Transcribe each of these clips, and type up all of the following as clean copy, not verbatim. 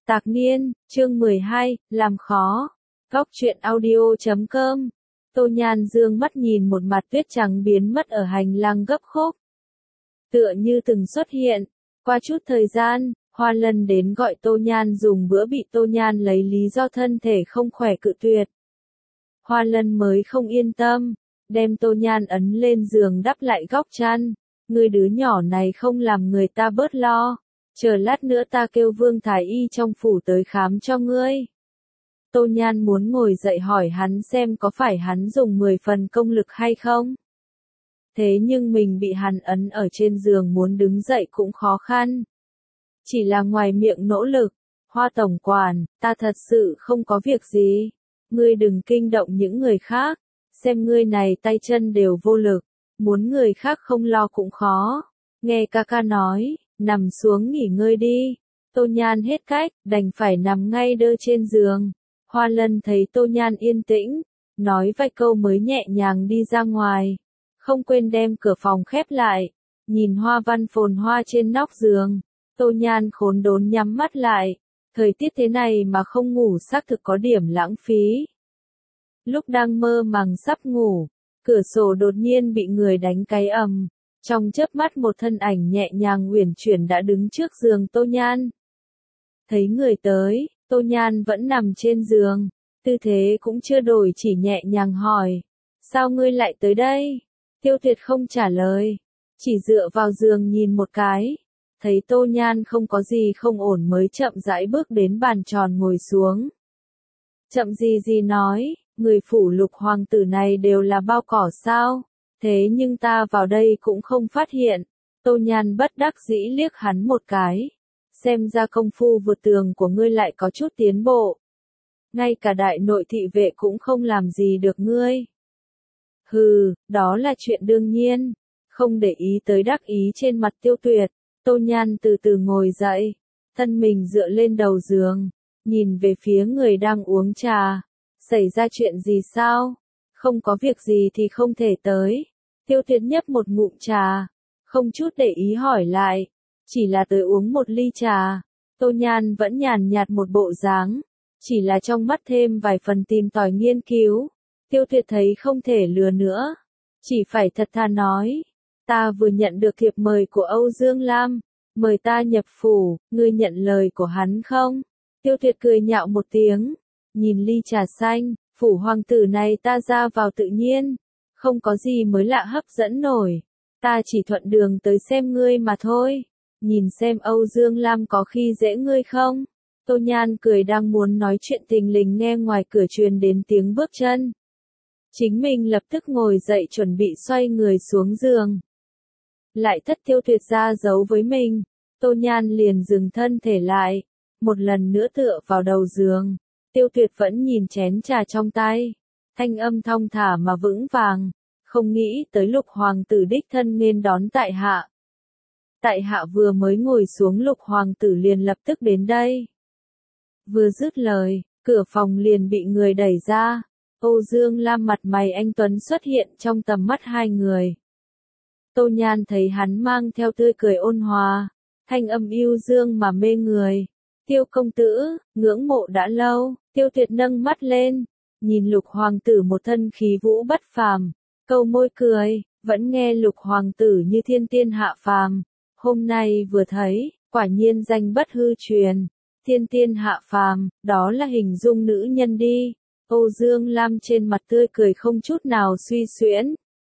Tạc Niên, chương 12, làm khó. Góc truyện audio.com. Tô Nhan dương mắt nhìn một mặt tuyết trắng biến mất ở hành lang gấp khúc. Tựa như từng xuất hiện. Qua chút thời gian, Hoa Lân đến gọi Tô Nhan dùng bữa bị Tô Nhan lấy lý do thân thể không khỏe cự tuyệt. Hoa Lân mới không yên tâm, đem Tô Nhan ấn lên giường đắp lại góc chăn. Người đứa nhỏ này không làm người ta bớt lo. Chờ lát nữa ta kêu Vương Thái Y trong phủ tới khám cho ngươi. Tô Nhan muốn ngồi dậy hỏi hắn xem có phải hắn dùng 10 phần công lực hay không. Thế nhưng mình bị hắn ấn ở trên giường muốn đứng dậy cũng khó khăn. Chỉ là ngoài miệng nỗ lực. Hoa tổng quản, ta thật sự không có việc gì. Ngươi đừng kinh động những người khác. Xem ngươi này tay chân đều vô lực. Muốn người khác không lo cũng khó. Nghe ca ca nói. Nằm xuống nghỉ ngơi đi. Tô Nhan hết cách, đành phải nằm ngay đơ trên giường. Hoa Lân thấy Tô Nhan yên tĩnh, nói vài câu mới nhẹ nhàng đi ra ngoài. Không quên đem cửa phòng khép lại. Nhìn hoa văn phồn hoa trên nóc giường. Tô Nhan khốn đốn nhắm mắt lại. Thời tiết thế này mà không ngủ xác thực có điểm lãng phí. Lúc đang mơ màng sắp ngủ, cửa sổ đột nhiên bị người đánh cái ầm. Trong chớp mắt một thân ảnh nhẹ nhàng uyển chuyển đã đứng trước giường Tô Nhan. Thấy người tới, Tô Nhan vẫn nằm trên giường, tư thế cũng chưa đổi chỉ nhẹ nhàng hỏi. Sao ngươi lại tới đây? Tiêu Tuyệt không trả lời, chỉ dựa vào giường nhìn một cái. Thấy Tô Nhan không có gì không ổn mới chậm rãi bước đến bàn tròn ngồi xuống. Chậm gì nói, người phủ Lục hoàng tử này đều là bao cỏ sao? Thế nhưng ta vào đây cũng không phát hiện. Tô Nhan bất đắc dĩ liếc hắn một cái. Xem ra công phu vượt tường của ngươi lại có chút tiến bộ. Ngay cả đại nội thị vệ cũng không làm gì được ngươi. Hừ, đó là chuyện đương nhiên. Không để ý tới đắc ý trên mặt Tiêu Tuyệt. Tô Nhan từ từ ngồi dậy. Thân mình dựa lên đầu giường. Nhìn về phía người đang uống trà. Xảy ra chuyện gì sao? Không có việc gì thì không thể tới. Tiêu Tuyệt nhấp một ngụm trà. Không chút để ý hỏi lại. Chỉ là tới uống một ly trà. Tô Nhan vẫn nhàn nhạt một bộ dáng. Chỉ là trong mắt thêm vài phần tìm tòi nghiên cứu. Tiêu Tuyệt thấy không thể lừa nữa. Chỉ phải thật thà nói. Ta vừa nhận được thiệp mời của Âu Dương Lam. Mời ta nhập phủ. Ngươi nhận lời của hắn không? Tiêu Tuyệt cười nhạo một tiếng. Nhìn ly trà xanh. Phủ hoàng tử này ta ra vào tự nhiên. Không có gì mới lạ hấp dẫn nổi. Ta chỉ thuận đường tới xem ngươi mà thôi. Nhìn xem Âu Dương Lam có khi dễ ngươi không? Tô Nhan cười đang muốn nói chuyện tình lình nghe ngoài cửa truyền đến tiếng bước chân. Chính mình lập tức ngồi dậy chuẩn bị xoay người xuống giường. Lại thất Tiêu Tuyệt ra giấu với mình. Tô Nhan liền dừng thân thể lại. Một lần nữa tựa vào đầu giường. Tiêu Tuyệt vẫn nhìn chén trà trong tay. Thanh âm thong thả mà vững vàng. Không nghĩ tới Lục hoàng tử đích thân nên đón tại hạ. Tại hạ vừa mới ngồi xuống Lục hoàng tử liền lập tức đến đây. Vừa dứt lời, cửa phòng liền bị người đẩy ra. Âu Dương Lam mặt mày anh tuấn xuất hiện trong tầm mắt hai người. Tô Nhan thấy hắn mang theo tươi cười ôn hòa. Thanh âm yêu dương mà mê người. Tiêu công tử, ngưỡng mộ đã lâu. Tiêu Tuyệt nâng mắt lên. Nhìn Lục hoàng tử một thân khí vũ bất phàm. Câu môi cười, vẫn nghe Lục hoàng tử như thiên tiên hạ phàm. Hôm nay vừa thấy, quả nhiên danh bất hư truyền. Thiên tiên hạ phàm, đó là hình dung nữ nhân đi. Âu Dương Lam trên mặt tươi cười không chút nào suy xuyễn.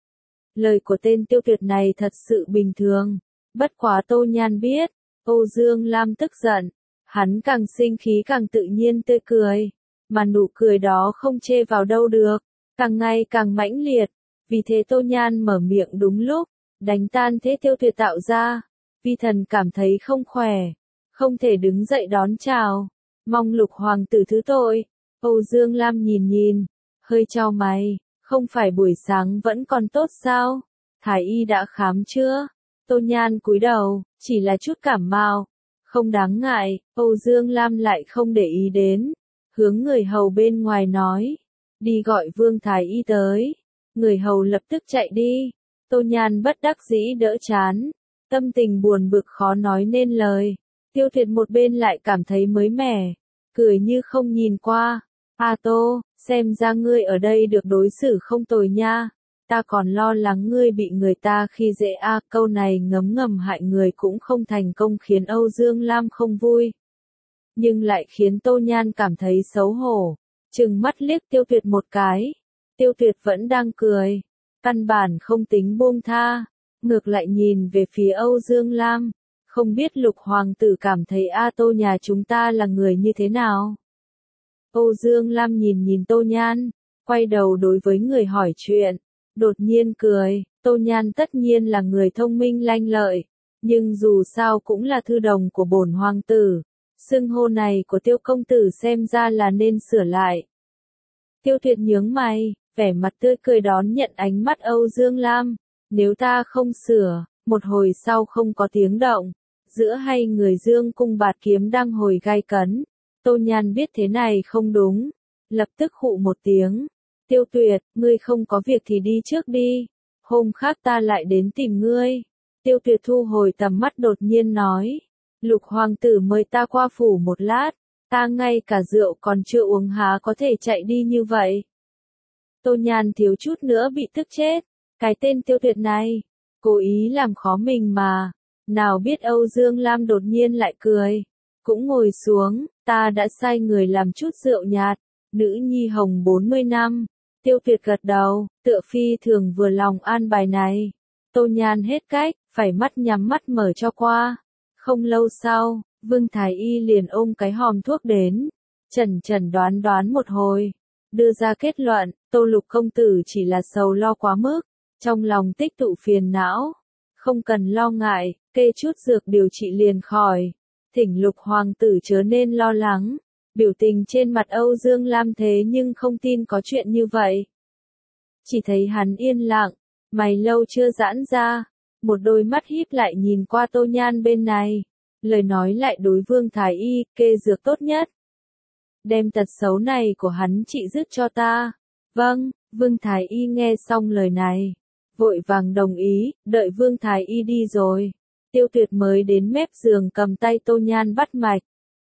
Lời của tên Tiêu Tuyệt này thật sự bình thường. Bất quá Tô Nhan biết, Âu Dương Lam tức giận. Hắn càng sinh khí càng tự nhiên tươi cười. Mà nụ cười đó không chê vào đâu được. Càng ngày càng mãnh liệt. Vì thế Tô Nhan mở miệng đúng lúc. Đánh tan thế Tiêu Tuyệt tạo ra. Vi thần cảm thấy không khỏe. Không thể đứng dậy đón chào. Mong Lục hoàng tử thứ tội. Âu Dương Lam nhìn. Hơi chau mày. Không phải buổi sáng vẫn còn tốt sao? Thái y đã khám chưa? Tô Nhan cúi đầu. Chỉ là chút cảm mạo. Không đáng ngại. Âu Dương Lam lại không để ý đến. Hướng người hầu bên ngoài nói. Đi gọi Vương Thái y tới. Người hầu lập tức chạy đi. Tô Nhan bất đắc dĩ đỡ chán. Tâm tình buồn bực khó nói nên lời. Tiêu Tuyệt một bên lại cảm thấy mới mẻ, cười như không nhìn qua. A Tô, xem ra ngươi ở đây được đối xử không tồi nha. Ta còn lo lắng ngươi bị người ta khi dễ a, câu này ngấm ngầm hại người cũng không thành công khiến Âu Dương Lam không vui. Nhưng lại khiến Tô Nhan cảm thấy xấu hổ, trừng mắt liếc Tiêu Tuyệt một cái. Tiêu Tuyệt vẫn đang cười, căn bản không tính buông tha, ngược lại nhìn về phía Âu Dương Lam. Không biết Lục Hoàng tử cảm thấy A Tô nhà chúng ta là người như thế nào? Âu Dương Lam nhìn nhìn Tô Nhan, quay đầu đối với người hỏi chuyện, đột nhiên cười. Tô Nhan tất nhiên là người thông minh lanh lợi, nhưng dù sao cũng là thư đồng của bổn hoàng tử. Xưng hô này của Tiêu công tử xem ra là nên sửa lại. Tiêu Tuyệt nhướng mày, vẻ mặt tươi cười đón nhận ánh mắt Âu Dương Lam. Nếu ta không sửa, một hồi sau không có tiếng động, giữa hai người Dương cung bạt kiếm đang hồi gai cấn. Tô Nhan biết thế này không đúng, lập tức khụ một tiếng. Tiêu Tuyệt, ngươi không có việc thì đi trước đi, hôm khác ta lại đến tìm ngươi. Tiêu Tuyệt thu hồi tầm mắt đột nhiên nói, Lục Hoàng tử mời ta qua phủ một lát, ta ngay cả rượu còn chưa uống há có thể chạy đi như vậy. Tô Nhan thiếu chút nữa bị tức chết, cái tên Tiêu Tuyệt này, cố ý làm khó mình mà. Nào biết Âu Dương Lam đột nhiên lại cười, cũng ngồi xuống, ta đã sai người làm chút rượu nhạt, nữ nhi hồng 40 năm. Tiêu Tuyệt gật đầu, tựa phi thường vừa lòng an bài này. Tô Nhan hết cách, phải mắt nhắm mắt mở cho qua. Không lâu sau, Vương Thái Y liền ôm cái hòm thuốc đến, chẩn đoán một hồi, đưa ra kết luận, Tô Lục công tử chỉ là sầu lo quá mức, trong lòng tích tụ phiền não, không cần lo ngại, kê chút dược điều trị liền khỏi. Thỉnh Lục Hoàng tử chớ nên lo lắng. Biểu tình trên mặt Âu Dương Lam thế nhưng không tin có chuyện như vậy. Chỉ thấy hắn yên lặng, mày lâu chưa giãn ra, một đôi mắt híp lại nhìn qua Tô Nhan bên này, lời nói lại đối Vương Thái Y, kê dược tốt nhất. Đem tật xấu này của hắn trị dứt cho ta. Vâng, Vương Thái Y nghe xong lời này, vội vàng đồng ý, đợi Vương Thái Y đi rồi. Tiêu Tuyệt mới đến mép giường cầm tay Tô Nhan bắt mạch.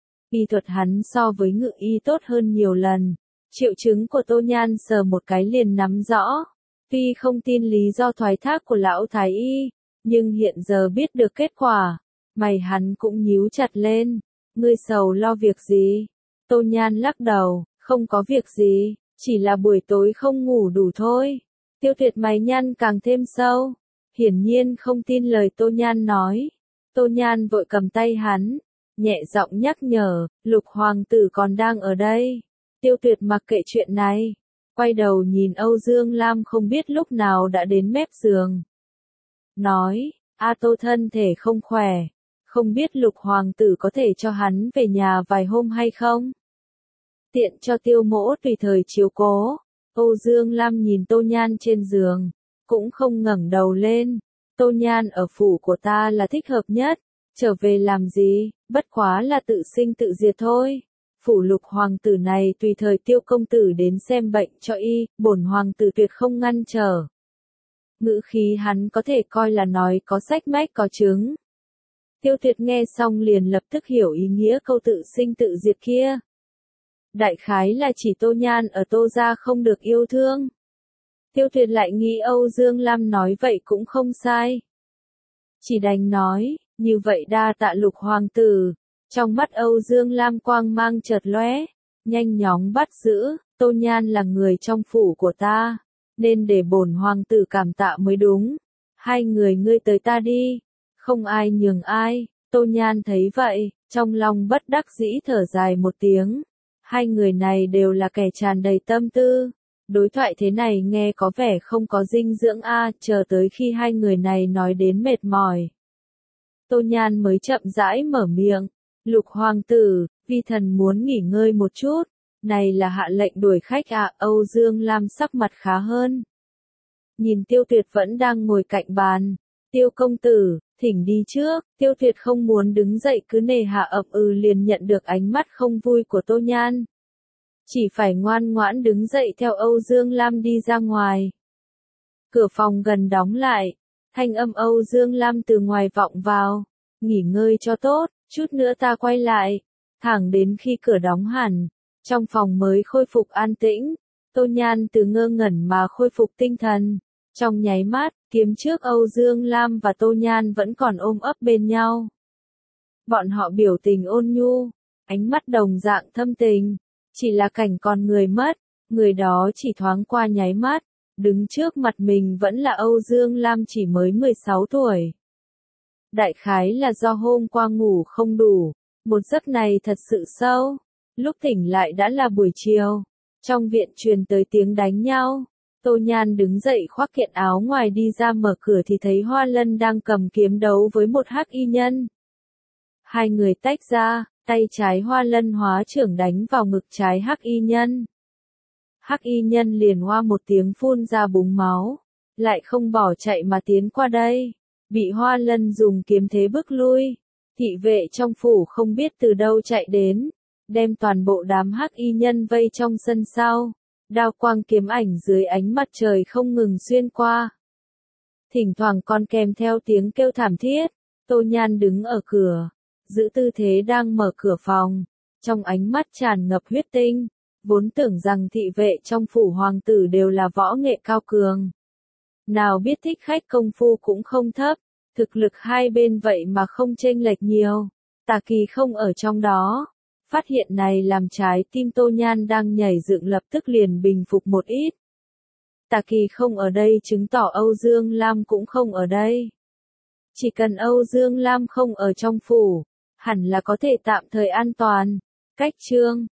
Y thuật hắn so với Ngự y tốt hơn nhiều lần. Triệu chứng của Tô Nhan sờ một cái liền nắm rõ. Tuy không tin lý do thoái thác của lão Thái Y, nhưng hiện giờ biết được kết quả, mày hắn cũng nhíu chặt lên. Ngươi sầu lo việc gì? Tô Nhan lắc đầu, không có việc gì, chỉ là buổi tối không ngủ đủ thôi. Tiêu Tuyệt mày nhăn càng thêm sâu, hiển nhiên không tin lời Tô Nhan nói. Tô Nhan vội cầm tay hắn, nhẹ giọng nhắc nhở, Lục Hoàng tử còn đang ở đây. Tiêu Tuyệt mặc kệ chuyện này, quay đầu nhìn Âu Dương Lam không biết lúc nào đã đến mép giường. Nói, A Tô thân thể không khỏe, không biết Lục Hoàng tử có thể cho hắn về nhà vài hôm hay không? Tiện cho Tiêu mỗ tùy thời chiếu cố. Âu Dương Lam nhìn Tô Nhan trên giường, cũng không ngẩng đầu lên. Tô Nhan ở phủ của ta là thích hợp nhất, trở về làm gì, bất quá là tự sinh tự diệt thôi. Phủ Lục Hoàng tử này tùy thời Tiêu công tử đến xem bệnh cho y, bổn hoàng tử tuyệt không ngăn trở. Ngữ khí hắn có thể coi là nói có sách mách có chứng. Tiêu Tuyệt nghe xong liền lập tức hiểu ý nghĩa câu tự sinh tự diệt kia. Đại khái là chỉ Tô Nhan ở Tô gia không được yêu thương. Tiêu Tuyệt lại nghĩ Âu Dương Lam nói vậy cũng không sai. Chỉ đành nói, như vậy đa tạ Lục Hoàng tử. Trong mắt Âu Dương Lam quang mang chợt lóe, nhanh chóng bắt giữ, Tô Nhan là người trong phủ của ta, nên để bổn hoàng tử cảm tạ mới đúng. Hai người ngươi tới ta đi, không ai nhường ai. Tô Nhan thấy vậy, trong lòng bất đắc dĩ thở dài một tiếng. Hai người này đều là kẻ tràn đầy tâm tư. Đối thoại thế này nghe có vẻ không có dinh dưỡng chờ tới khi hai người này nói đến mệt mỏi. Tô Nhan mới chậm rãi mở miệng, Lục Hoàng tử, vi thần muốn nghỉ ngơi một chút, này là hạ lệnh đuổi khách Âu Dương Lam sắc mặt khá hơn. Nhìn Tiêu Tuyệt vẫn đang ngồi cạnh bàn, Tiêu công tử, thỉnh đi trước. Tiêu Tuyệt không muốn đứng dậy cứ nề hạ ậm liền nhận được ánh mắt không vui của Tô Nhan. Chỉ phải ngoan ngoãn đứng dậy theo Âu Dương Lam đi ra ngoài. Cửa phòng gần đóng lại, thanh âm Âu Dương Lam từ ngoài vọng vào, nghỉ ngơi cho tốt, Chút nữa ta quay lại, thẳng đến khi cửa đóng hẳn, trong phòng mới khôi phục an tĩnh. Tô Nhan từ ngơ ngẩn mà khôi phục tinh thần. Trong nháy mắt, kiếm trước Âu Dương Lam và Tô Nhan vẫn còn ôm ấp bên nhau. Bọn họ biểu tình ôn nhu, ánh mắt đồng dạng thâm tình. Chỉ là cảnh còn người mất, người đó chỉ thoáng qua nháy mắt. Đứng trước mặt mình vẫn là Âu Dương Lam chỉ mới 16 tuổi. Đại khái là do hôm qua ngủ không đủ, một giấc này thật sự sâu. Lúc tỉnh lại đã là buổi chiều. Trong viện truyền tới tiếng đánh nhau. Tô Nhan đứng dậy khoác kiện áo ngoài đi ra mở cửa thì thấy Hoa Lân đang cầm kiếm đấu với một hắc y nhân. Hai người tách ra, tay trái Hoa Lân hóa trưởng đánh vào ngực trái hắc y nhân. Hắc y nhân liền hoa một tiếng phun ra búng máu, lại không bỏ chạy mà tiến qua đây, bị Hoa Lân dùng kiếm thế bức lui. Thị vệ trong phủ không biết từ đâu chạy đến, đem toàn bộ đám hắc y nhân vây trong sân sau. Đao quang kiếm ảnh dưới ánh mặt trời không ngừng xuyên qua. Thỉnh thoảng còn kèm theo tiếng kêu thảm thiết. Tô Nhan đứng ở cửa, giữ tư thế đang mở cửa phòng, trong ánh mắt tràn ngập huyết tinh. Vốn tưởng rằng thị vệ trong phủ hoàng tử đều là võ nghệ cao cường. Nào biết thích khách công phu cũng không thấp, thực lực hai bên vậy mà không chênh lệch nhiều. Tà Kỳ không ở trong đó. Phát hiện này làm trái tim Tô Nhan đang nhảy dựng lập tức liền bình phục một ít. Tà Kỳ không ở đây chứng tỏ Âu Dương Lam cũng không ở đây. Chỉ cần Âu Dương Lam không ở trong phủ, hẳn là có thể tạm thời an toàn. Cách chương